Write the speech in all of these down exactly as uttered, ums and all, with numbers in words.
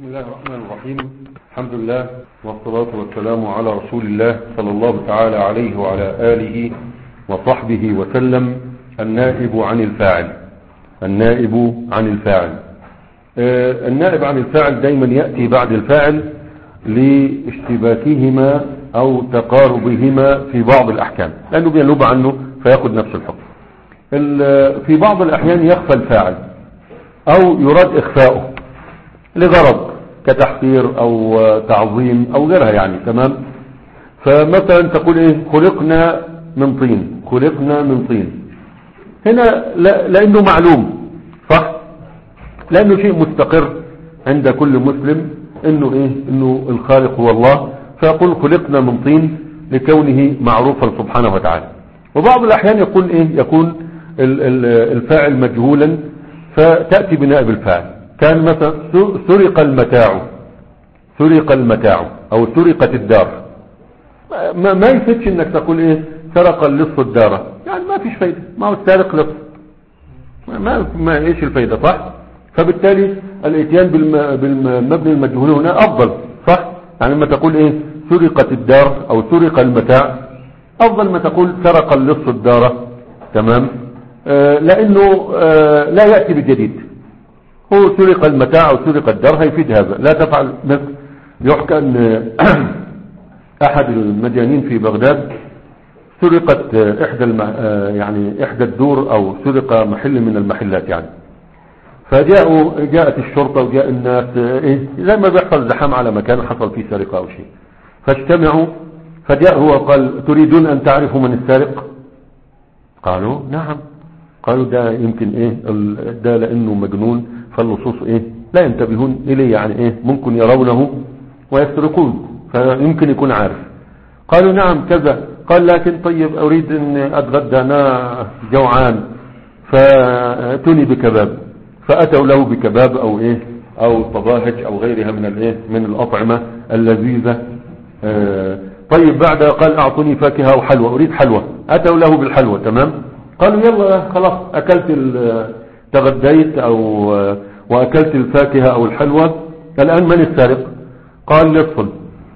بسم الله الرحمن الرحيم. الحمد لله والصلاة والسلام على رسول الله صلى الله تعالى عليه وعلى آله وصحبه وسلم. النائب عن الفاعل النائب عن الفاعل آه النائب عن الفاعل دايما يأتي بعد الفاعل لاشتباكهما أو تقاربهما في بعض الأحكام، لأنه بينوب عنه فيأخذ نفس الحكم. في بعض الأحيان يخفى الفاعل أو يراد إخفاؤه لغرض كتحقير أو تعظيم أو غيرها، يعني تمام. فمثلا تقول إيه؟ خلقنا من طين، خلقنا من طين. هنا لا لأنه معلوم، صح؟ لأنه شيء مستقر عند كل مسلم إنه إيه؟ إنه الخالق هو الله، فيقول خلقنا من طين لكونه معروفا سبحانه وتعالى. وبعض الأحيان يكون إيه؟ يكون الفاعل مجهولا فتأتي بنائب الفاعل. كان مثلا سرق المتاع، سرق المتاع أو سرقت الدار، ما, ما يفتش انك تقول ايه سرق اللص الدار، يعني ما فيش فايدة، ما هو السارق لص، ما, ما ايش الفايدة، صح؟ فبالتالي الاتيان بالمبني المجهول هنا افضل، صح؟ يعني لما تقول ايه سرقت الدار او سرق المتاع افضل ما تقول سرق اللص الدار، تمام. آه لانه آه لا يأتي بالجديد، هو سرق المتاع او سرق الدار هيفيد هذا. لا تفعل مثل يحكى ان احد المديانين في بغداد سرقت احدى الم... يعني احدى الدور او سرق محل من المحلات يعني. فجاءوا جاءت الشرطة وجاء الناس ايه زي ما بيحصل زحام على مكان حصل فيه سرقة او شيء، فاجتمعوا. فجاء هو قال تريدون ان تعرفوا من السارق؟ قالوا نعم. قالوا ده يمكن ايه ده لانه مجنون فاللصوص ايه لا ينتبهون اليه، يعني ايه ممكن يرونه ويسرقون فيمكن يكون عارف. قالوا نعم كذا. قال لكن طيب اريد ان اتغدى انا جوعان فاتوني بكباب، فاتوا له بكباب او ايه او طباهج او غيرها من الايه من الاطعمة اللذيذة. آه طيب بعد قال اعطوني فاكهة وحلوى، اريد حلوى، اتوا له بالحلوى، تمام. قالوا يلا خلاص اكلت تغديت او واكلت الفاكهة او الحلوى، الان من السارق؟ قال لص.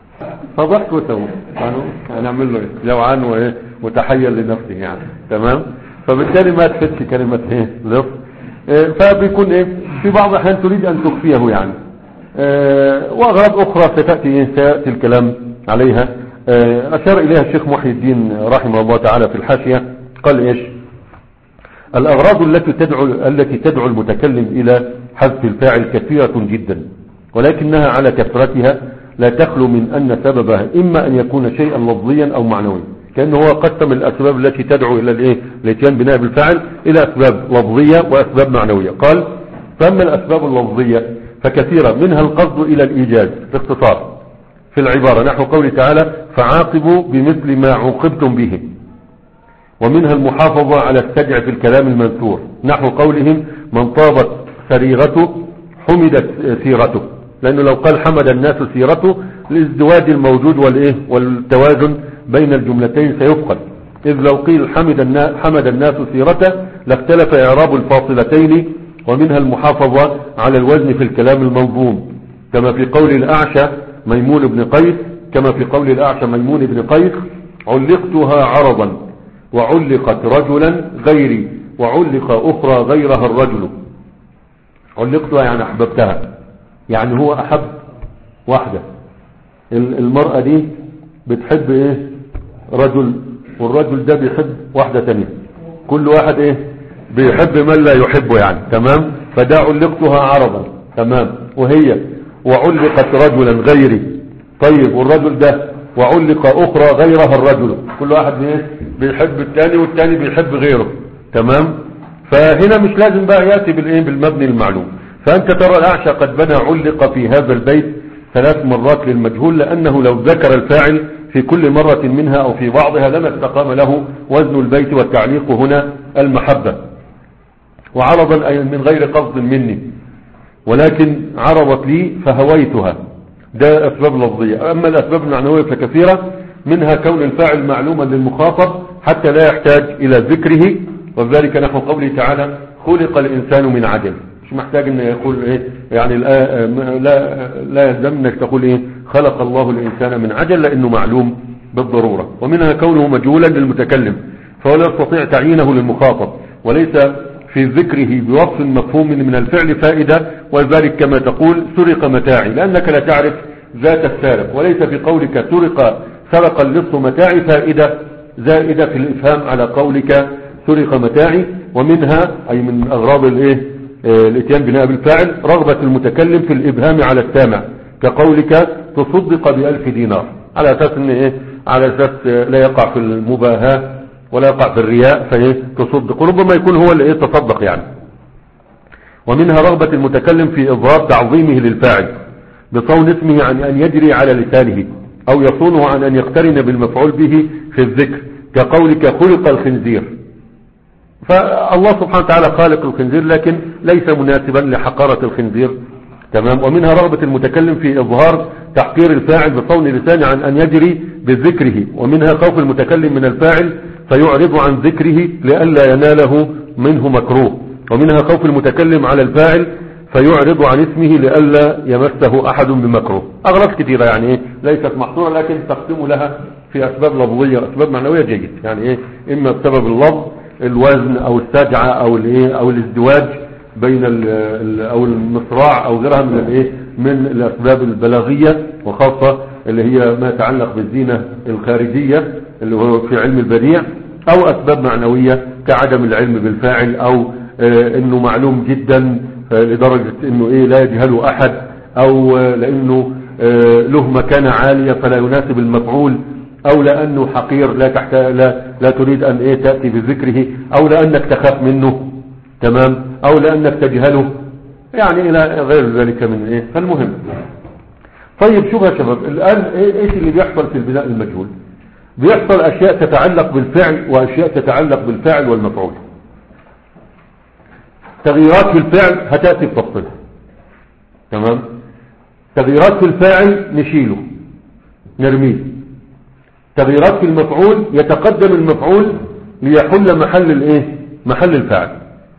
فضحكوا سوا، قالوا هنعمل له جوعان وايه متحيل لنفسه يعني، تمام. فبالتالي ما تفتش كلمة ايه لص. إيه فبيكون ايه في بعض الاحيان تريد ان تخفيه يعني. إيه واغراض اخرى ستأتي ايه سيأتي الكلام عليها. إيه اشار اليها الشيخ محي الدين رحمه الله تعالى في الحاشية، قال ايش الأغراض التي تدعو التي تدعو المتكلم إلى حذف الفاعل كثيرة جدا، ولكنها على كثرتها لا تخلو من أن سببها إما أن يكون شيئا لفظيا أو معنويا. كأنه هو قسم الأسباب التي تدعو إلى الإيه الاتيان بنائب الفاعل إلى أسباب لفظية وأسباب معنوية. قال فأما الأسباب اللفظية فكثيرة، منها القصد إلى الإيجاز باختصار في العبارة نحو قوله تعالى فعاقبوا بمثل ما عوقبتم به، ومنها المحافظة على السجع في الكلام المنثور نحو قولهم من طابت سريرته حمدت سيرته، لأنه لو قال حمد الناس سيرته الازدواج الموجود والإيه والتوازن بين الجملتين سيفقد، إذ لو قيل حمد الناس, حمد الناس سيرته لاختلف إعراب الفاصلتين. ومنها المحافظة على الوزن في الكلام المنظوم كما في قول الأعشى ميمون بن قيس كما في قول الأعشى ميمون بن قيس علقتها عرضا وعلقت رجلا غيري وعلق أخرى غيرها الرجل. علقتها يعني أحببتها، يعني هو أحب واحدة، المرأة دي بتحب إيه رجل والرجل ده بيحب واحدة تانية، كل واحد إيه بيحب من لا يحبه يعني، تمام. فده علقتها عرضا، تمام. وهي وعلقت رجلا غيري، طيب والرجل ده وعلق أخرى غيرها الرجل، كل واحد بيحب الثاني والثاني بيحب غيره، تمام. فهنا مش لازم بقى يأتي بالإيه بالمبني المعلوم. فأنت ترى الأعشى قد بنى علق في هذا البيت ثلاث مرات للمجهول، لأنه لو ذكر الفاعل في كل مرة منها أو في بعضها لما استقام له وزن البيت، والتعليق هنا المحبة. وعرضا أي من غير قصد مني، ولكن عرضت لي فهويتها، ده أسباب لفظية. أما الأسباب المعنوية فكثيرة، منها كون الفاعل معلوما للمخاطب حتى لا يحتاج إلى ذكره، وذلك نحو قوله تعالى خلق الإنسان من عجل، مش محتاج ان يقول ايه يعني لا لا, لا يلزم انك تقول ايه خلق الله الانسان من عجل لانه معلوم بالضرورة. ومنها كونه مجهولا للمتكلم فهو لا يستطيع تعيينه للمخاطب، وليس في ذكره بوصف مفهوم من الفعل فائدة، وذلك كما تقول سرق متاعي، لأنك لا تعرف ذات السارق، وليس في قولك سرق سرق اللص متاعي فائدة زائدة في الإفهام على قولك سرق متاعي. ومنها أي من أغراض الإيه الاتيان بناء بالفاعل رغبة المتكلم في الإبهام على السامع، كقولك تصدق بألف دينار، على أساس إن إيه على أساس لا يقع في المباهاة ولا يقع في الرياء فإيه تصدق، وربما يكون هو اللي إيه تصدق يعني. ومنها رغبة المتكلم في إظهار تعظيمه للفاعل بصون اسمه عن أن يجري على لسانه، أو يصونه عن أن يقترن بالمفعول به في الذكر، كقولك خلق الخنزير، فالله سبحانه وتعالى خالق الخنزير لكن ليس مناسبا لحقارة الخنزير. تمام. ومنها رغبة المتكلم في إظهار تحقير الفاعل بصون لسانه عن أن يجري بذكره. ومنها خوف المتكلم من الفاعل فيعرض عن ذكره لئلا يناله منه مكروه. ومنها خوف المتكلم على الفاعل فيعرض عن اسمه لئلا يمسه أحد بمكروه. أغراض كثيرة يعني إيه ليست محصورة، لكن تقسم لها في أسباب لفظية وأسباب معنوية جيد، يعني إيه إما بسبب اللفظ الوزن أو السجعة أو الإيه أو الازدواج بين ال أو المصراع أو غيرها من الإيه من الأسباب البلاغية، وخاصة اللي هي ما يتعلق بالزينة الخارجية اللي هو في علم البديع، أو أسباب معنوية كعدم العلم بالفاعل، أو آه إنه معلوم جدا لدرجة إنه إيه لا يجهله أحد، أو آه لأنه آه له مكانة عالية فلا يناسب المفعول، أو لأنه حقير لا تحتاج لا, لا تريد أن إيه تأتي بذكره، أو لأنك تخاف منه. تمام. أو لأنك تجهله، يعني إلى غير ذلك من إيه. فالمهم طيب شوف يا شباب الآن إيش اللي بيحصل في البناء المجهول؟ بيحصل أشياء تتعلق بالفعل وأشياء تتعلق بالفاعل والمفعول. تغييرات في الفعل هتأتي بتفصيلها. تمام. تغييرات في الفاعل نشيله نرميه. تغييرات في المفعول يتقدم المفعول ليحل محل الايه محل الفاعل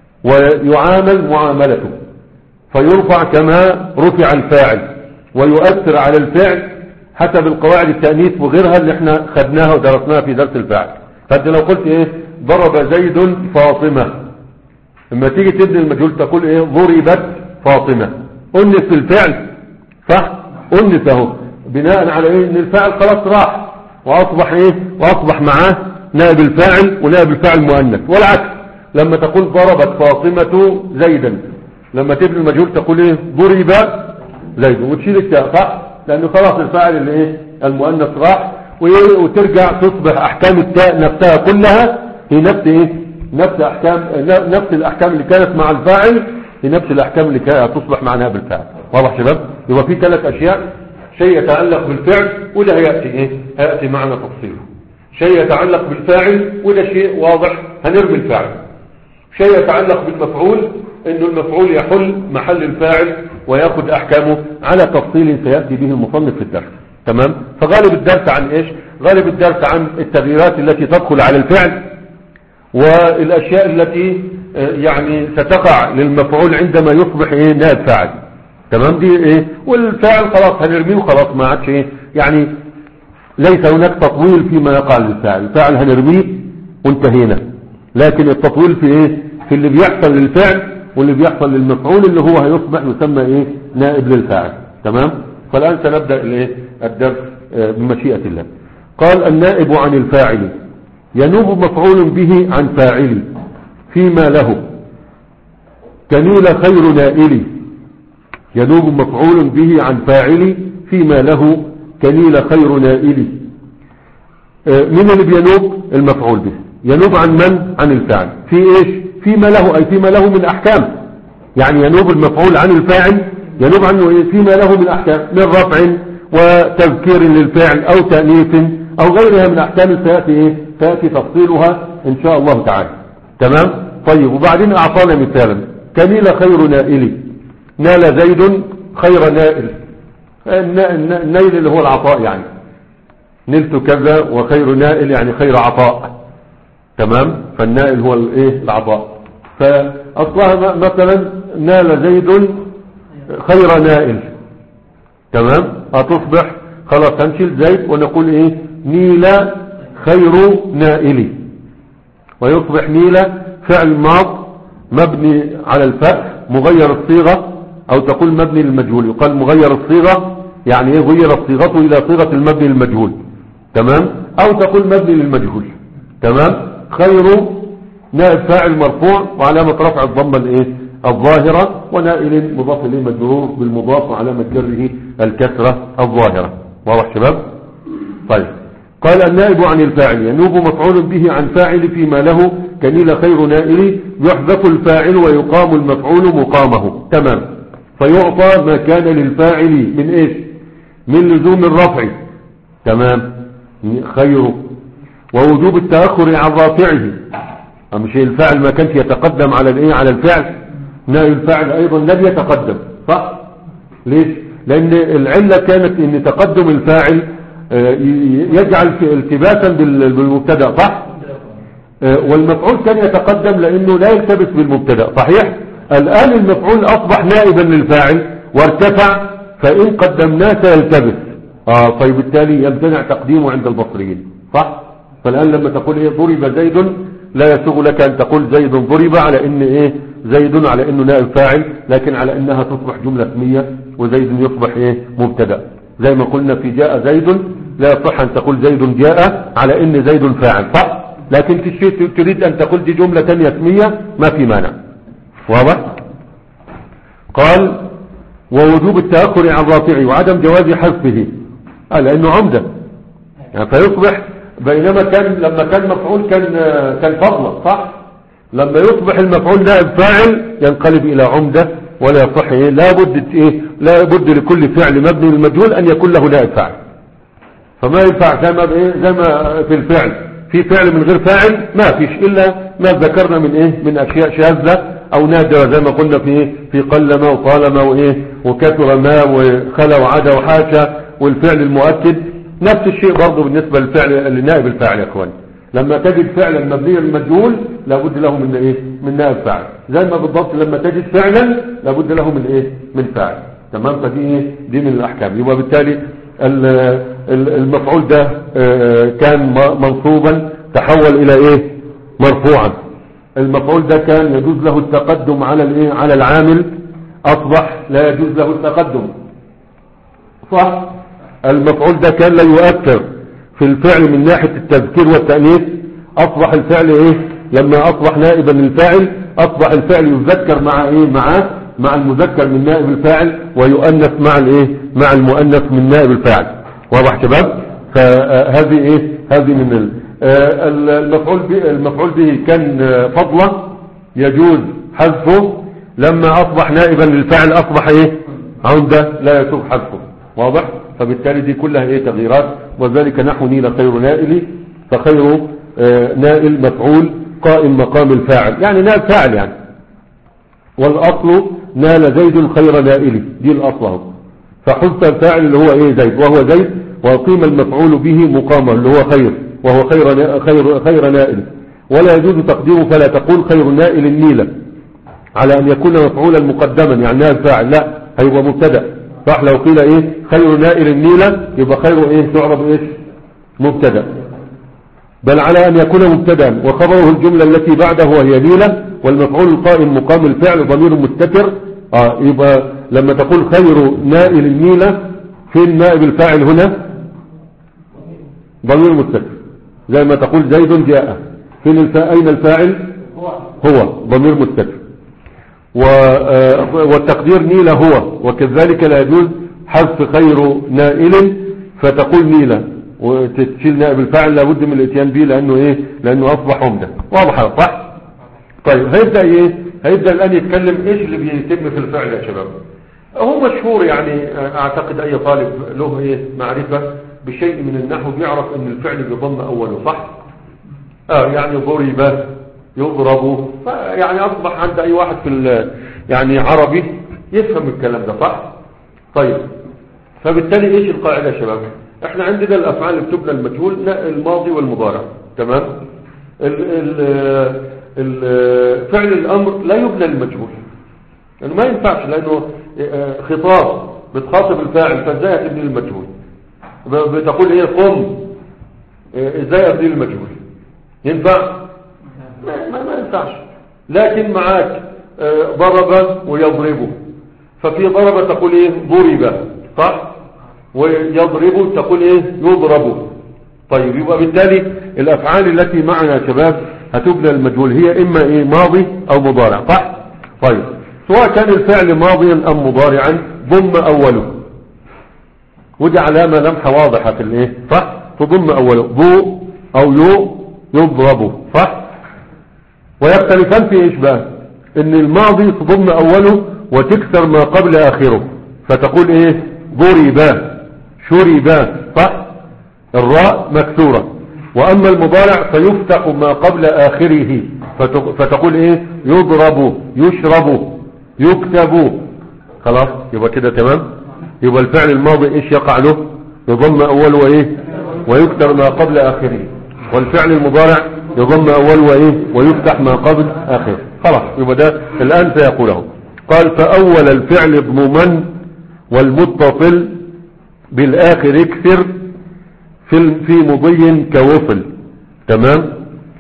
ويعامل معاملته، فيرفع كما رفع الفاعل، ويؤثر على الفعل حسب القواعد التأنيث وغيرها اللي احنا خدناها ودرسناها في درس الفاعل. فانت لو قلت ايه ضرب زيد فاطمة، لما تيجي تبني المجهول تقول ايه ضربت فاطمة، أنث في الفعل صح، أنث اهو بناء على ايه ان الفاعل خلاص راح واصبح ايه واصبح معاه نائب الفاعل ونائب الفاعل مؤنث. والعكس لما تقول ضربت فاطمة زيدا، لما تبني المجهول تقول ايه ضرب زيد وتشيل التاء صح، لانه خلاص الفاعل اللي ايه المؤنث راح، وترجع تصبح احكام التاء نفسها كلها هي نفس ايه نفس احكام نفس الاحكام اللي كانت مع الفاعل هي نفس الاحكام اللي كانت تصبح مع نائب الفاعل. واضح شباب؟ يبقى في ثلاث اشياء، شيء يتعلق بالفعل وده هيأتي ايه هيأتي معنا تفصيله، شيء يتعلق بالفاعل وده شيء واضح هنرمي الفاعل، شيء يتعلق بالمفعول انه المفعول يحل محل الفاعل ويأخذ احكامه على تفصيل سيأتي به المصنف في الدرس. تمام. فغالب الدرس عن ايش غالب الدرس عن التغييرات التي تدخل على الفعل والاشياء التي يعني ستقع للمفعول عندما يصبح ايه نائب فاعل. تمام. دي ايه والفاعل خلاص هنرميه وخلاص ما عادش ايه يعني ليس هناك تطويل فيما يقع للفاعل، الفاعل هنرميه وانتهينا، لكن التطويل في ايه في اللي بيحصل للفعل واللي بيحصل للمفعول اللي هو هيصبح يسمى ايه نائب للفاعل. تمام. فالآن سنبدأ الايه الدرس بمشيئة الله. قال النائب عن الفاعل ينوب مفعول به عن فاعل فيما له كنيل خير نائل، ينوب مفعول به عن فاعل فيما له كنيل خير نائل. من اللي بينوب المفعول به ينوب عن من عن الفاعل في ايش فيما له اي فيما له من احكام، يعني ينوب المفعول عن الفاعل ينوب عنه ايه فيما له من احكام من رفع وتذكير للفعل او تأنيث او غيرها من احكام سيأتي ايه سيأتي تفصيلها ان شاء الله تعالى. تمام. طيب وبعدين اعطانا مثالا كنيل خير نائل، نال زيد خير نائل، النيل اللي هو العطاء يعني نلت كذا وخير نائل يعني خير عطاء. تمام. فالنائل هو الايه العطاء. فاصلها مثلا نال زيد خير نائل. تمام. هتصبح خلاص هنشيل زيد ونقول ايه نيل خير نائلي، ويصبح نيل فعل ماض مبني على الفتح مغير الصيغة، او تقول مبني للمجهول. يقال مغير الصيغة يعني ايه غيرت صيغته الى صيغة المبني للمجهول. تمام. او تقول مبني للمجهول. تمام. خير نائب فاعل مرفوع وعلامة رفع الضمة الايه الظاهرة، ونائل مضاف اليه مجرور بالمضاف وعلامة جره الكسرة الظاهرة. واضح شباب؟ طيب. قال النائب عن الفاعل ينوب مفعول به عن فاعل فيما له كنيل خير نائل، يحذف الفاعل ويقام المفعول مقامه. تمام. فيعطى ما كان للفاعل من ايش من لزوم الرفع. تمام. خير ووجوب التأخر عن رافعه، مش الفاعل ما كانش يتقدم على الايه على الفعل، نائب الفاعل ايضا لم يتقدم. صح. ليش؟ لان العلة كانت ان تقدم الفاعل يجعل التباسا بالمبتدا. صح. والمفعول كان يتقدم لانه لا يلتبس بالمبتدا. صحيح. الان المفعول اصبح نائبا للفاعل وارتفع، فان قدمناه سيلتبس. اه فبالتالي يمتنع تقديمه عند البصريين. صح. فالان لما تقول ايه ضرب زيد لا يسوغ لك ان تقول زيد ضرب على ان ايه زيد على انه نائب فاعل، لكن على انها تصبح جملة اسمية وزيد يصبح ايه مبتدا. زي ما قلنا في جاء زيد لا يصح ان تقول زيد جاء على ان زيد فاعل. صح. لكن في الشيء تريد ان تقول دي جملة ثانية اسمية ما في مانع. واضح. قال ووجوب التأخر عن رافعه وعدم جواز حذفه لانه عمدة يعني فيصبح، بينما كان لما كان مفعول كان كان فضلا. صح. لما يصبح المفعول نائب فاعل ينقلب الى عمدة ولا يصح ايه لا بد ايه لا بد لكل فعل مبني للمجهول ان يكون له نائب فاعل. فما ينفع زي ما ايه زي ما في الفعل في فعل من غير فاعل ما فيش الا ما ذكرنا من ايه من اشياء شاذة او نادرة، زي ما قلنا في ايه في قلما وطالما وايه وكثر ما وخلا وعدا وحاشا والفعل المؤكد. نفس الشيء برضه بالنسبة للفعل لنائب الفاعل يا اخواني. لما تجد فعلا مبنيا للمجهول لابد له من ايه من نائب فاعل، زي ما بالضبط لما تجد فعلا لابد له من ايه من فاعل. تمام. فدي ايه دي من الاحكام. يبقى بالتالي المفعول ده كان منصوبا تحول الى ايه مرفوعا. المفعول ده كان يجوز له التقدم على الايه على العامل، اصبح لا يجوز له التقدم. صح. المفعول ده كان لا يؤثر في الفعل من ناحية التذكير والتأنيث، اصبح الفعل ايه لما اصبح نائبا للفاعل اصبح الفعل يذكر مع ايه معاه مع المذكر من نائب الفاعل ويؤنث مع الايه مع المؤنث من نائب الفاعل. واضح شباب؟ فهذه ايه هذه من المفعول به المفعول به كان فضلا يجوز حذفه، لما اصبح نائبا للفاعل اصبح ايه عمدة لا يسوغ حذفه. واضح. فبالتالي دي كلها ايه تغييرات. وذلك نحو نيل خير نائل، فخير نائل مفعول قائم مقام الفاعل يعني نائب فاعل يعني. والاصل نال زيد خير نائل، دي الاصل اهو. فحذف الفاعل اللي هو ايه زيد وهو زيد، وقيم المفعول به مقامه اللي هو خير وهو خير خير خير نائل. ولا يجوز تقديره فلا تقول خير نائل النيلة على ان يكون مفعولا مقدما يعني نائب فاعل، لا هيبقى مبتدا. صح. لو قيل ايه خير نائل النيلة يبقى خير ايه تعرب ايش مبتدا، بل على ان يكون مبتدا وخبره الجملة التي بعده وهي نيلة، والمفعول القائم مقام الفعل ضمير مستتر. اه يبقى لما تقول خير نائل النيلة فين نائب الفاعل هنا ضمير مستتر، زي ما تقول زيد جاء فين الفا... اين الفاعل هو ضمير مستتر. والتقدير نيلة هو، وكذلك لا يجوز حذف خير نائل فتقول نيلة وتشيل نائب الفاعل، لابد من الاتيان به لانه ايه لانه اصبح عمدة. واضح صح. طيب هيبدأ ايه هيبدأ الان يتكلم ايش اللي بيتم في الفعل يا شباب. هو مشهور يعني اعتقد اي طالب له ايه معرفة بشيء من النحو بيعرف ان الفعل بيضم اوله. صح. اه يعني ضرب يضرب، يعني اصبح عند اي واحد في يعني عربي يفهم الكلام ده. صح. طيب فبالتالي ايش القاعدة يا شباب؟ احنا عندنا الافعال اللي بتبنى المجهول الماضي والمضارع. تمام. ال ال ال فعل الامر لا يبنى المجهول لانه ما ينفعش، لانه خطاب بتخاطب الفاعل، فازاي هتبديل المجهول؟ بتقول ايه قم، ازاي ابديل المجهول؟ ينفع؟ ما, ما, ما ينفعش. لكن معاك ضرب ويضربه، ففي ضرب تقول ايه ضرب، صح؟ ويضرب تقول ايه يضرب. طيب يبقى بالتالي الافعال التي معنا يا شباب هتبنى المجهول هي اما ايه ماضي او مضارع، صح؟ طيب سواء كان الفعل ماضيا ام مضارعا ضم اوله، ودي علامة لمحة واضحة في الايه، صح؟ تضم اوله ضو او يو يضرب، صح؟ ويختلفان في ايش بقى؟ ان الماضي تضم اوله وتكسر ما قبل اخره، فتقول ايه ضرب شرب، صح؟ الراء مكسورة. واما المضارع فيفتح ما قبل اخره، فتقول ايه يضرب يشرب يكتب. خلاص يبقى كده تمام. يبقى الفعل الماضي ايش يقع له؟ يضم اوله وايه ويكسر ما قبل اخره، والفعل المضارع يضم اوله وايه ويفتح ما قبل اخره. خلاص يبقى ده الان سيقوله. قال فاول الفعل اضمما والمتصل بالاخر اكسر في في مضي كوصل. تمام.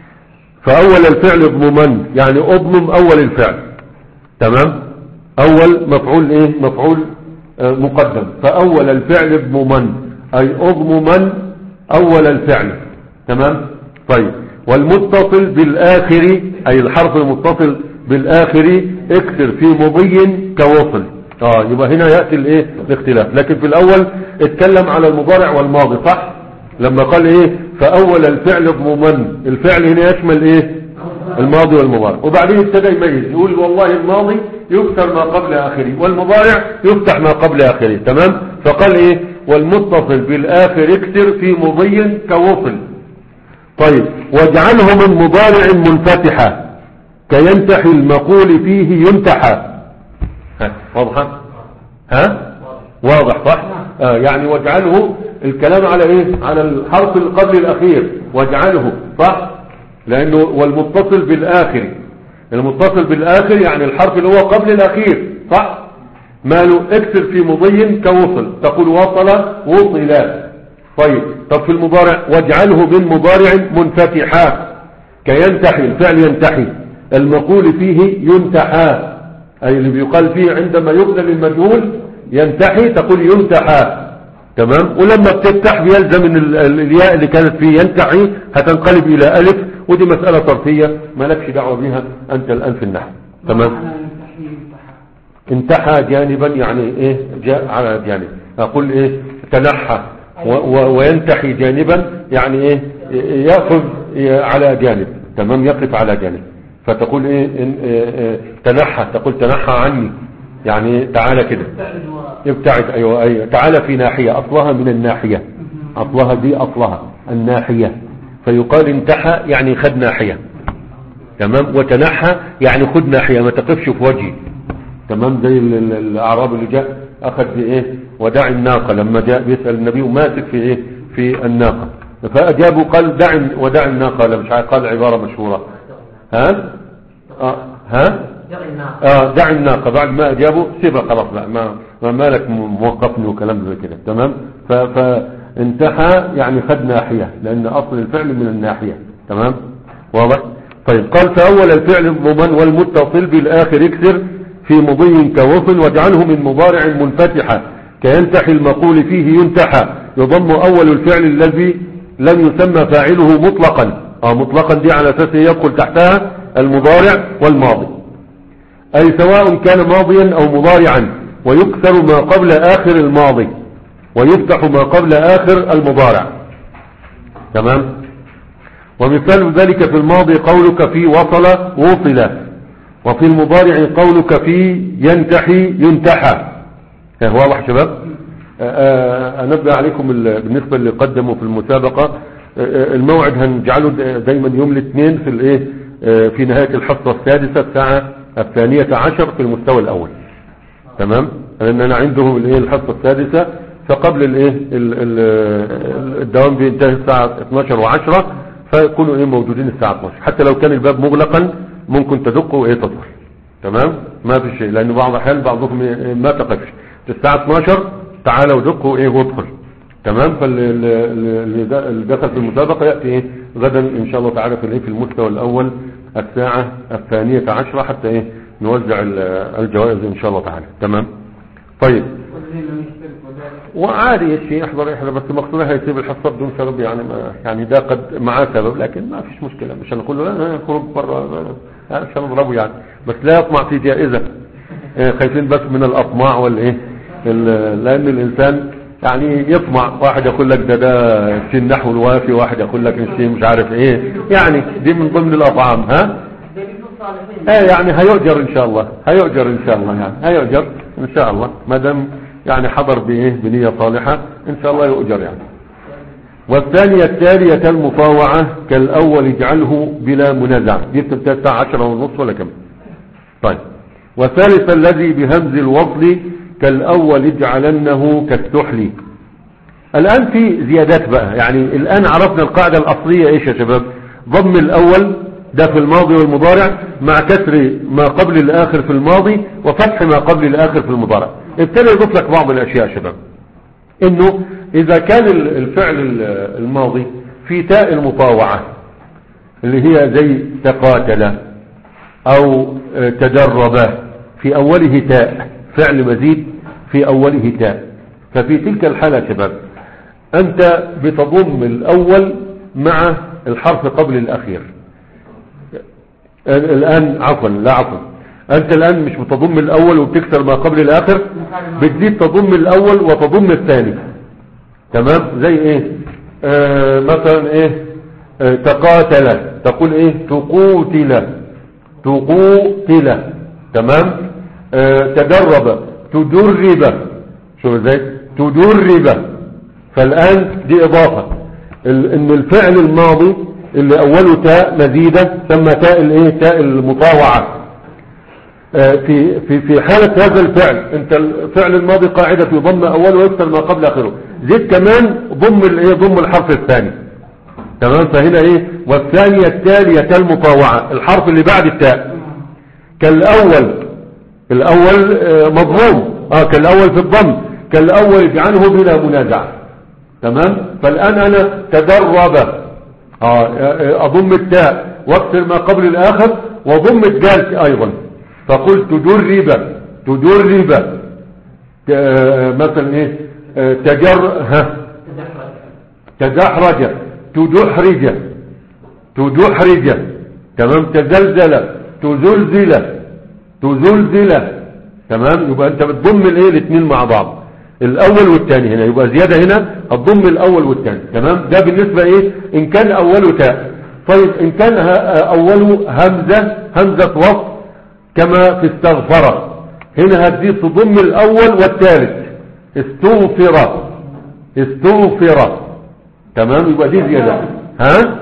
فاول الفعل اضمما يعني اضمم اول الفعل. تمام. اول مفعول ايه مفعول آه مقدم. فاول الفعل اضمما اي اضمما اول الفعل. تمام. طيب والمتصل بالاخر اي الحرف المتصل بالاخر اكسر في مضي كوصل. اه يبقى هنا ياتي الايه الاختلاف. لكن في الاول اتكلم على المضارع والماضي، صح؟ لما قال ايه فاول الفعل اضمما، الفعل هنا يشمل ايه الماضي والمضارع. وبعدين ابتدى يميز يقول والله الماضي يكسر ما قبل اخره والمضارع يفتح ما قبل اخره. تمام. فقال ايه والمتصل بالاخر اكسر في مضي كوصل. طيب واجعله من مضارع منفتحة كينتحي المقول فيه ينتحى. ها واضحة؟ ها واضح صح؟ آه يعني واجعله الكلام على ايه على الحرف اللي قبل الاخير، واجعله صح، لانه والمتصل بالاخر، المتصل بالاخر يعني الحرف اللي هو قبل الاخير، صح؟ ماله اكسر في مضي كوصل، تقول وصل وصلا. طيب طب في المضارع واجعله من مضارع منفتحا كينتحي، الفعل ينتحي المقول فيه ينتحى، اي اللي بيقال فيه عندما يبنى للمجهول ينتحي تقول ينتحى. تمام. ولما بتفتح بيلزم ان الياء اللي كانت فيه ينتحي هتنقلب الى الف، ودي مسألة صرفية ما لكش دعوة بها انت الان في النحو. تمام. انتحى جانبا يعني ايه جاء على جانب، اقول ايه تنحى وينتحي جانبا يعني ايه يأخذ على جانب. تمام. يقف على جانب. فتقول ايه, إيه, إيه تنحى تقول تنحى عني يعني تعالى كده ابتعد. ايوه ايوه تعالى في ناحية، اصلها من الناحية، اصلها دي اصلها الناحية، فيقال انتحى يعني خد ناحية. تمام. وتنحى يعني خد ناحية ما تقفش في وجهي. تمام. زي الاعراب اللي جاء اخذ في ايه ودع الناقة، لما جاء بيسأل النبي وماسك في ايه في الناقة، فاجابوا قال دع ودع الناقة، لا مش عارف قال عبارة مشهورة. ها آه. ها اه دع الناقة، بعد ما اجابوا سيبها خلاص بقى ما ما مالك موقفني وكلام زي كده. تمام. فانتحى يعني خد ناحية، لان اصل الفعل من الناحية. تمام. واضح. طيب قال فاول الفعل ضمن والمتصل بالاخر اكسر في مضي كوصل واجعله من مضارع منفتحة كينتحي المقول فيه ينتحى، يضم اول الفعل الذي لم يسمى فاعله مطلقا. اه مطلقا دي على اساس يدخل تحتها المضارع والماضي، اي سواء كان ماضيا او مضارعا، ويكسر ما قبل اخر الماضي ويفتح ما قبل اخر المضارع. تمام. ومثال ذلك في الماضي قولك في وصل وصل، وفي المضارع قولك في ينتحي ينتحى. واضح شباب؟ انبه عليكم بالنسبة اللي قدموا في المسابقة، الموعد هنجعله دايما يوم الاثنين في الايه في نهاية الحصة السادسة الساعة الثانية عشر في المستوى الاول. تمام. لان انا عندهم الايه الحصة السادسة، فقبل الايه الدوام بينتهي الساعة اثناشر وعشرة، فيكونوا ايه موجودين الساعة اثناشر، حتى لو كان الباب مغلقا ممكن تدقوا وايه تدخل. تمام، ما في شيء، لان بعض الاحيان بعضكم ما تقفش الساعه اتناشر تعالى ودقوا ايه وادخل. تمام، فاللي دخل في المسابقه ياتي ايه غدا ان شاء الله تعالى في الايه في المستوى الاول الساعه الثانيه عشره حتى ايه نوزع الجوائز ان شاء الله تعالى. تمام. طيب، وعادي الشيء يحضر يحضر، بس مقصوده هيسيب الحصه بدون سبب، يعني ما يعني ده قد معاه سبب، لكن ما فيش مشكله، مش هنقول له لا خرج بره عشان نضربه يعني، بس لا يطمع في جائزه. خايفين بس من الاطماع والايه، لان الانسان يعني يطمع، واحد يقول لك ده ده في النحو الوافي، واحد يقول لك الشيء مش عارف ايه، يعني دي من ضمن الاطعام. ها ايه يعني هيؤجر ان شاء الله، هيؤجر ان شاء الله، يعني هيؤجر ان شاء الله ما دام يعني حضر بايه بنية صالحة ان شاء الله يؤجر يعني. والثانية التالية المطاوعة كالاول اجعله بلا منازع، دي بتبتدي الساعة عشرة ونص ولا كم؟ طيب. والثالث الذي بهمز الوصل كالاول اجعلنه كالسحلي. الان في زيادات بقى، يعني الان عرفنا القاعدة الاصلية ايش يا شباب؟ ضم الاول ده في الماضي والمضارع مع كسر ما قبل الاخر في الماضي وفتح ما قبل الاخر في المضارع. ابتدى يضيف لك بعض الاشياء يا شباب، انه اذا كان الفعل الماضي في تاء المطاوعة اللي هي زي تقاتل او تدرب، في اوله تاء، فعل مزيد في اوله تاء، ففي تلك الحالة يا شباب انت بتضم الاول مع الحرف قبل الاخير. الان عفوا لا عفوا انت الان مش بتضم الاول وبتكسر ما قبل الاخر، بتزيد تضم الاول وتضم الثاني. تمام، زي ايه آه مثلا ايه آه تقاتل تقول ايه تقوتل تقوتل. تمام. آه تدرب تدرب، شو ازاي تدرب. فالان دي اضافة ان الفعل الماضي اللي اوله تاء مزيدة سمى تاء الايه تاء المطاوعة. آه في في في حالة هذا الفعل انت الفعل الماضي قاعدة يضم اوله ويكسر ما قبل اخره، زيد كمان ضم الايه ضم الحرف الثاني. تمام، فهنا ايه والثانية التالية المطاوعة الحرف اللي بعد التاء كالاول، الاول آه مضموم اه كالاول في الضم، كالاول اجعله بلا منازع. تمام، فالان انا تدرب اه اضم التاء واكسر ما قبل الاخر وضم الدال ايضا، فقلت تدرب تدرب اه مثلا ايه اه تجر ها تدحرج تدحرج تدحرج. تمام، تزلزل تزلزل تزلزل. تمام، يبقى انت بتضم الايه الاثنين مع بعض، الاول والثاني، هنا يبقى زيادة هنا الضم الاول والثاني. تمام، ده بالنسبة ايه ان كان اوله تاء. طيب ان كان اوله همزة همزة وصل كما في استغفر، هنا هتزيد تضم الاول والثالث استغفر استغفر. تمام، يبقى دي زيادة. ها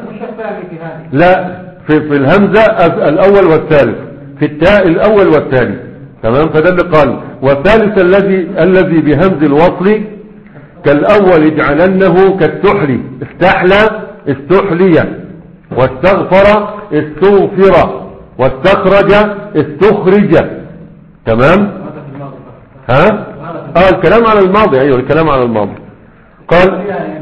لا في, في الهمزة الاول والثالث، في التاء الاول والثاني. تمام، فده اللي قال والثالث الذي الذي بهمز الوصل كالاول اجعلنه كالسحلي، استحلى استحلي، واستغفر استغفر، واستخرج استخرج. تمام. ها اه الكلام على الماضي، ايوه الكلام على الماضي. قال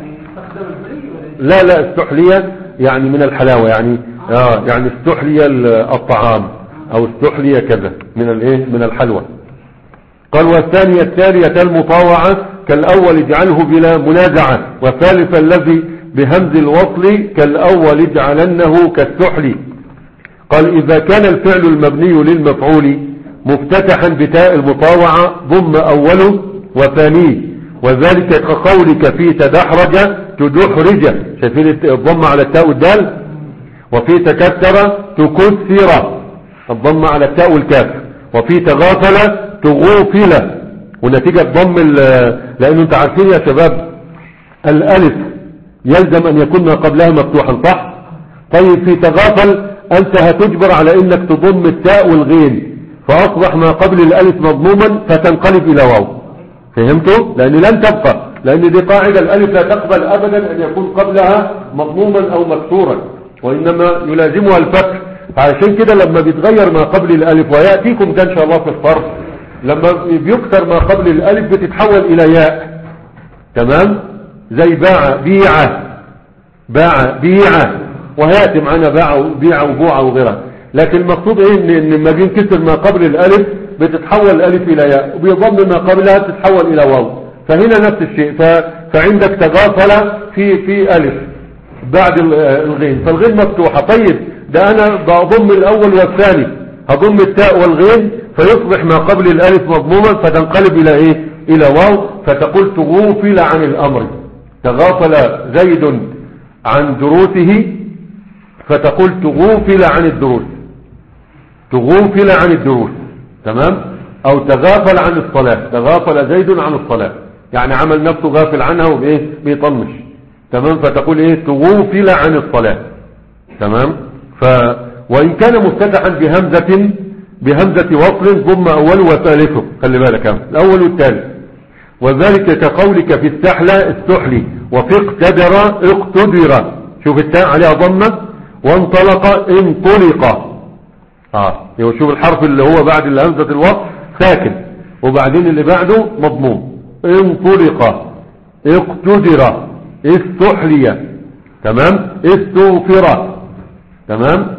لا لا استحلي يعني من الحلاوة، يعني اه يعني استحلي الطعام او استحلي كذا من الايه من الحلوى. قال والثانية التالية المطاوعة كالاول اجعله بلا منازعة، والثالث الذي بهمز الوصل كالاول اجعلنه كالسحلي. قال اذا كان الفعل المبني للمفعول مفتتحا بتاء المطاوعة ضم اوله وثانيه، وذلك كقولك في تدحرج تدحرج، شايفين الضم على التاء والدال، وفي تكسر تكسر الضم على التاء والكاف، وفي تغافل تغوفل، ونتيجة ضم لانه انت عارفين يا شباب الالف يلزم ان يكون ما قبلها مفتوحا صح. طيب في تغافل انت هتجبر على انك تضم التاء والغين، فاصبح ما قبل الالف مضموما فتنقلب الى واو. فهمتوا؟ لان لن تبقى، لان دي قاعدة الالف لا تقبل ابدا ان يكون قبلها مضموما او مكسورا، وانما يلازمها الفتح علشان كده لما بيتغير ما قبل الالف، ويأتيكم ده ان شاء الله في الصرف، لما بيكسر ما قبل الالف بتتحول الى ياء. تمام؟ زي باع بيعة، باع بيعة، وهيأتي معنا باع بيع وبوعة وغيرها. لكن المقصود ايه ان, إن لما بينكسر ما قبل الالف بتتحول الالف الى ياء، وبيضم ما قبلها تتحول الى واو. فهنا نفس الشيء. ف... فعندك تغافل في في الف بعد الغين، فالغين مفتوحة. طيب ده انا بضم الاول والثاني، هضم التاء والغين فيصبح ما قبل الالف مضموما، فتنقلب الى ايه؟ الى واو. فتقول تغوفل عن الامر، تغافل زيد عن دروسه فتقول تغوفل عن الدروس، تغوفل عن الدروس. تمام؟ او تغافل عن الصلاة، تغافل زيد عن الصلاة، يعني عمل نفسه غافل عنها وبايه؟ بيطنش. تمام؟ فتقول ايه؟ تغوفل عن الصلاة. تمام؟ ف وان كان مفتتحا بهمزة بهمزة وصل ضم اوله وثالثه، خلي بالك الاول والثالث. وذلك كقولك في استحلى استحلي، وفي اقتدر اقتدر، شوف التاء عليها ضمة، وانطلق انطلق. اه شوف الحرف اللي هو بعد الهمزة الوصل ساكن، وبعدين اللي بعده مضموم. انطلق اقتدر استحلي. تمام؟ استغفر. تمام؟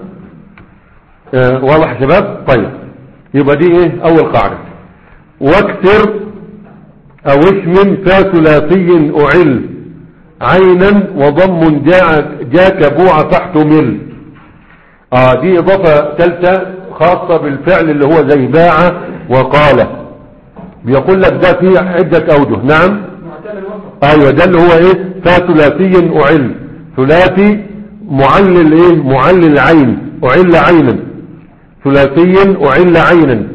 آه واضح يا شباب؟ طيب يبقى دي ايه اول قاعدة. واكسر او اشمم فا ثلاثي اعل عينا وضم جاء جاك بوع تحتمل. اه دي اضافة ثالثة خاصة بالفعل اللي هو زي باع وقال. بيقول لك ده فيه عدة اوجه. نعم ايوه ده اللي هو ايه؟ فا ثلاثي اعل، ثلاثي معلل ايه؟ معلل عين، اعل عينا، ثلاثي اعل عينا،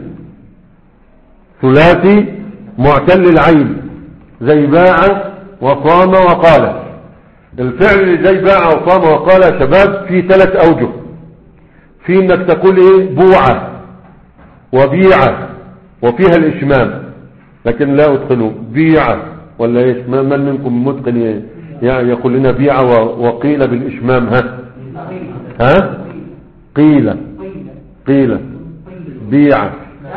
ثلاثي معتل العين زي باع وصام وقال. الفعل اللي زي باع وصام وقال يا شباب في ثلاث اوجه. في انك تقول ايه؟ بوعة وبيعة وفيها الاشمام، لكن لا ادخلوا بيعة ولا ايش؟ من منكم متقن يعني يقول لنا بيعة وقيل بالاشمام؟ ها ها قيل قيل بيعة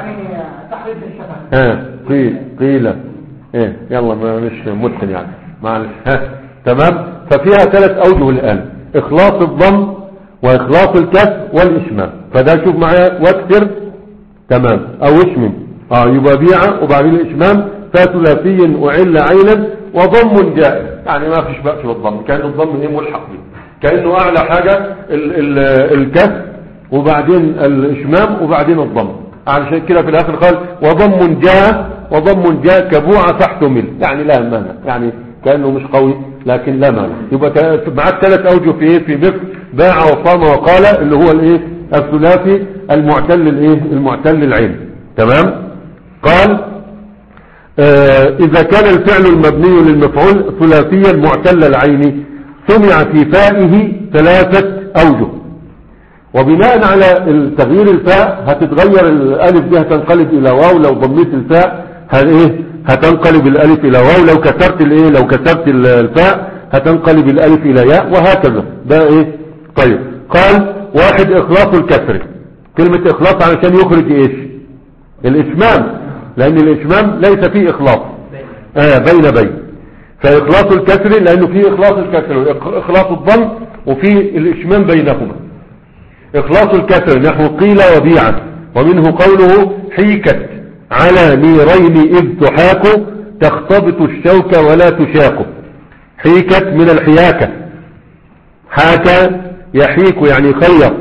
ها قيل قيل ايه يلا ما مش متقن يعني معلش. ها تمام؟ ففيها ثلاث اوجه الان: اخلاص الضم واخلاص الكسر والاشمام. فده شوف معايا واكسر. تمام؟ او اشمم. اه يبقى بيعة وبعدين الاشمام. فثلاثي اعل عينا وضم جائز، يعني ما فيش بأس بالضم، كأنه الضم ايه؟ ملحق به، كأنه اعلى حاجة ال ال الكسر وبعدين الاشمام وبعدين الضم. علشان كده في الاخر قال وضم جاء، وضم جاء كبوعة تحتمل، يعني لا مانع، يعني كأنه مش قوي لكن لا مانع. يبقى معاك ثلاث اوجه في ايه؟ في مثل باع وصام وقال اللي هو الايه؟ الثلاثي المعتل الايه؟ المعتل العين. تمام؟ قال آه اذا كان الفعل المبني للمفعول ثلاثيا معتل العين سمع في فائه ثلاثة اوجه. وبناء على التغيير الفاء هتتغير الالف دي، هتنقلب الى واو لو ضميت الفاء، ايه؟ هتنقلب الالف الى واو. لو كسرت الايه؟ لو كسرت الفاء هتنقلب الالف الى ياء، وهكذا. ده ايه؟ طيب قال واحد اخلاص الكسر. كلمة اخلاص علشان يخرج ايش؟ الاشمام، لان الاشمام ليس فيه اخلاص آه بين بين. فاخلاص الكسر لانه فيه اخلاص الكسر، اخلاص الضم، وفيه الاشمام بينهما. اخلاص الكسر نحو قيل وبيعة. ومنه قوله حيكت على نيرين اذ تحاك تختبط الشوك ولا تشاك. حيكت من الحياكة، حاك يحيك يعني خيط.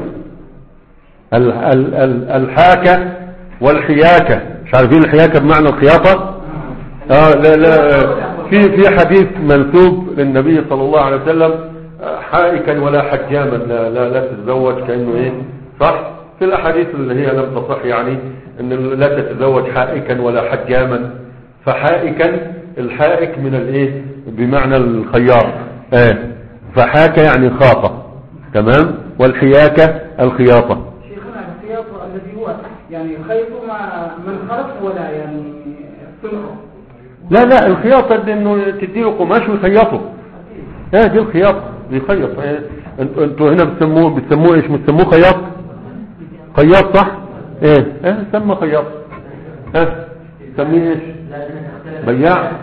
الحاكة والحياكة، مش عارفين الحياكة بمعنى الخياطة؟ اه لا لا في في حديث منسوب للنبي صلى الله عليه وسلم حائكا ولا حجاما لا لا, لا تتزوج، كأنه ايه؟ صح؟ في الاحاديث اللي هي لم تصح يعني ان لا تتزوج حائكا ولا حجاما. فحائكا الحائك من الايه؟ بمعنى الخياط. اه فحاك يعني خاطة. تمام؟ والحياكة الخياطة. شيخنا الخياطة الذي هو يعني خيط مع من خلق ولا يعني صنعه؟ لا لا الخياطة دي انه تديله قماش ويخيطه. اه دي الخياطة بيخيط. اه انتوا هنا بتسموه بتسموه ايش؟ بتسموه خياط؟ خياط صح؟ ايه ايه سمى خياط. ها سميه ايش؟ بياع.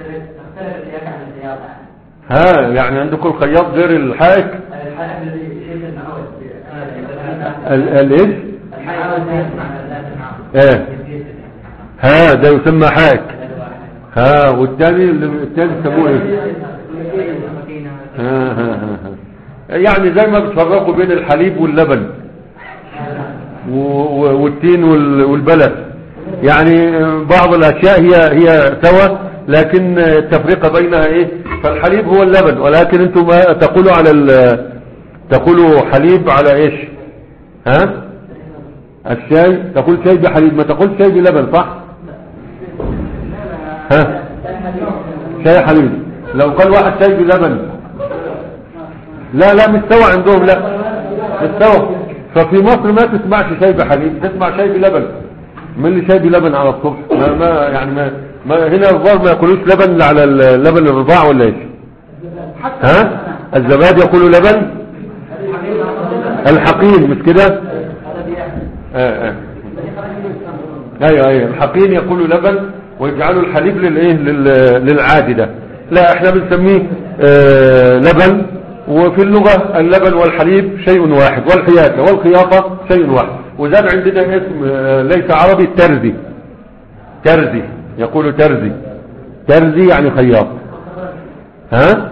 ها يعني عندكم الخياط غير الحائك؟ الايش؟ ايه ها ده يسمى حائك. ها والثاني الثاني يسموه ايه؟ ها ها ها يعني زي ما بتفرقوا بين الحليب واللبن والتين والبلد، يعني بعض الاشياء هي هي سوا لكن التفرقه بينها ايه؟ فالحليب هو اللبن، ولكن انتم ما تقولوا على تقولوا حليب على ايش؟ ها الشاي تقول شاي بحليب، ما تقول شاي بلبن صح؟ ها شاي حليب. لو قال واحد شاي بلبن لا لا مستوى عندهم، لا مستوى. ففي مصر ما تسمعش شاي بحليب، تسمع شاي بلبن. من اللي شاي بلبن على الصبح؟ ما, ما يعني ما, ما هنا الظاهر ما يقولوش لبن على اللبن الرضاع ولا ايش؟ ها الزبادي يقولوا لبن الحقين مش كده؟ اه اه ايوه ايوه الحقين يقولوا لبن ويجعلوا الحليب للايه للعادي ده. لا احنا بنسميه آه لبن، وفي اللغة اللبن والحليب شيء واحد، والحياكة والخياطة شيء واحد. وزاد عندنا اسم آه ليس عربي ترزي. ترزي يقولوا ترزي. ترزي يعني خياط. ها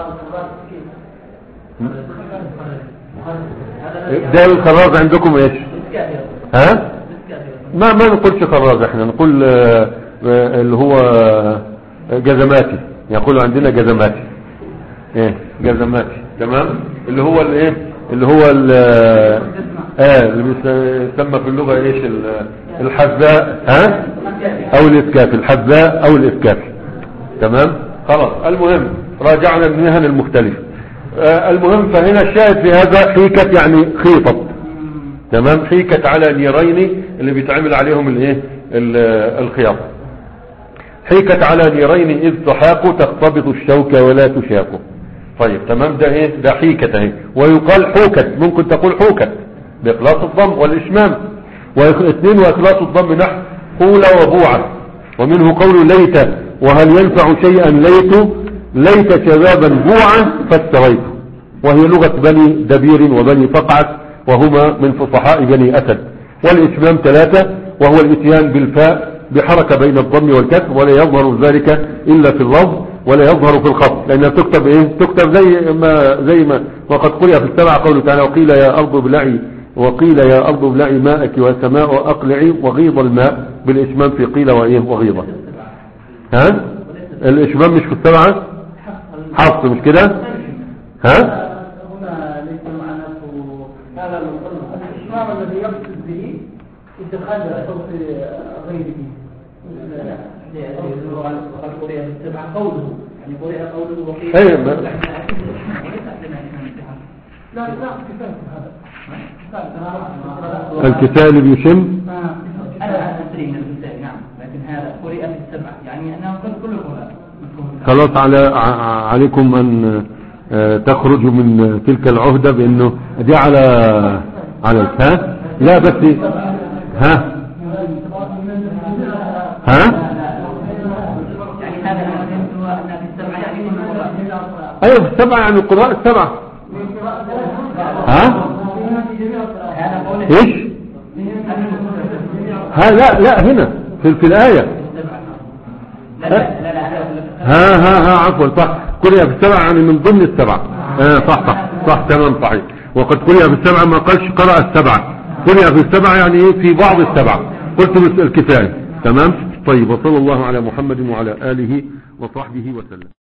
ده الخراز عندكم ايش؟ ها ما ما نقولش خراز، احنا نقول آه آه اللي هو جزماتي، يقولوا عندنا جزماتي. ايه جزماتي تمام، اللي هو الايه اللي هو اه اللي بيسمى في اللغة ايش؟ الحذاء ها او الاسكاف، الحذاء او الاسكاف. تمام خلاص. المهم راجعنا المهن المختلفة. آه المهم فهنا الشاهد في هذا حيكة يعني خيطة. تمام حيكة على نيرين اللي بيتعمل عليهم الايه الخياطة. حيكت على نيرين إذ تحاق تقتبض الشوك ولا تشاق. طيب تمام ده ايه؟ ده حيكت اهي. ويقال حوكت، ممكن تقول حوكت بإخلاص الضم والإشمام. واثنين وإخلاص الضم نحو قول وبوعة. ومنه قول ليت وهل ينفع شيئا ليت ليت شبابا بوعة فاستويت، وهي لغة بني دبير وبني فقعت وهما من فصحاء بني أسد. والإشمام ثلاثة وهو الاتيان بالفاء بحركة بين الضم والكسر، ولا يظهر ذلك إلا في اللفظ ولا يظهر في الخط، لأنها تكتب إيه؟ تكتب زي ما زي ما وقد قرئ في السبع قوله تعالى وقيل يا أرض ابلعي وقيل يا أرض ابلعي ماءك وسماء أقلعي وغيض الماء بالإشمام في قيل وإيه وغيضة. ها الإشمام مش في السبعة حفص مش كده؟ ها هنا ليس معناه هذا الإشمام الذي يقصد به اتخاذ صوت غيره. قوله يعني قرئ قوله وقيل ايوه لا لا كفايه هذا الكتاب اللي بيشم انا ادري من الكتاب نعم، لكن هذا قرئ في السبعه يعني انه كل القراء. خلاص على عليكم ان تخرجوا من تلك العهدة بانه دي على على ها لا بس ها ها ايوه في السبعة يعني القراء السبعة. ها ايش ها لا لا هنا في, في الآية ها ها ها عفوا صح قرئ في السبعة يعني من ضمن السبعة. اه صح صح صح تمام صحيح. وقد قرئ في السبعة ما قالش قرأ السبعة، قرئ في السبعة يعني ايه في بعض السبعة، قلت الكفاية. تمام طيب. وصلى الله على محمد وعلى آله وصحبه وسلم.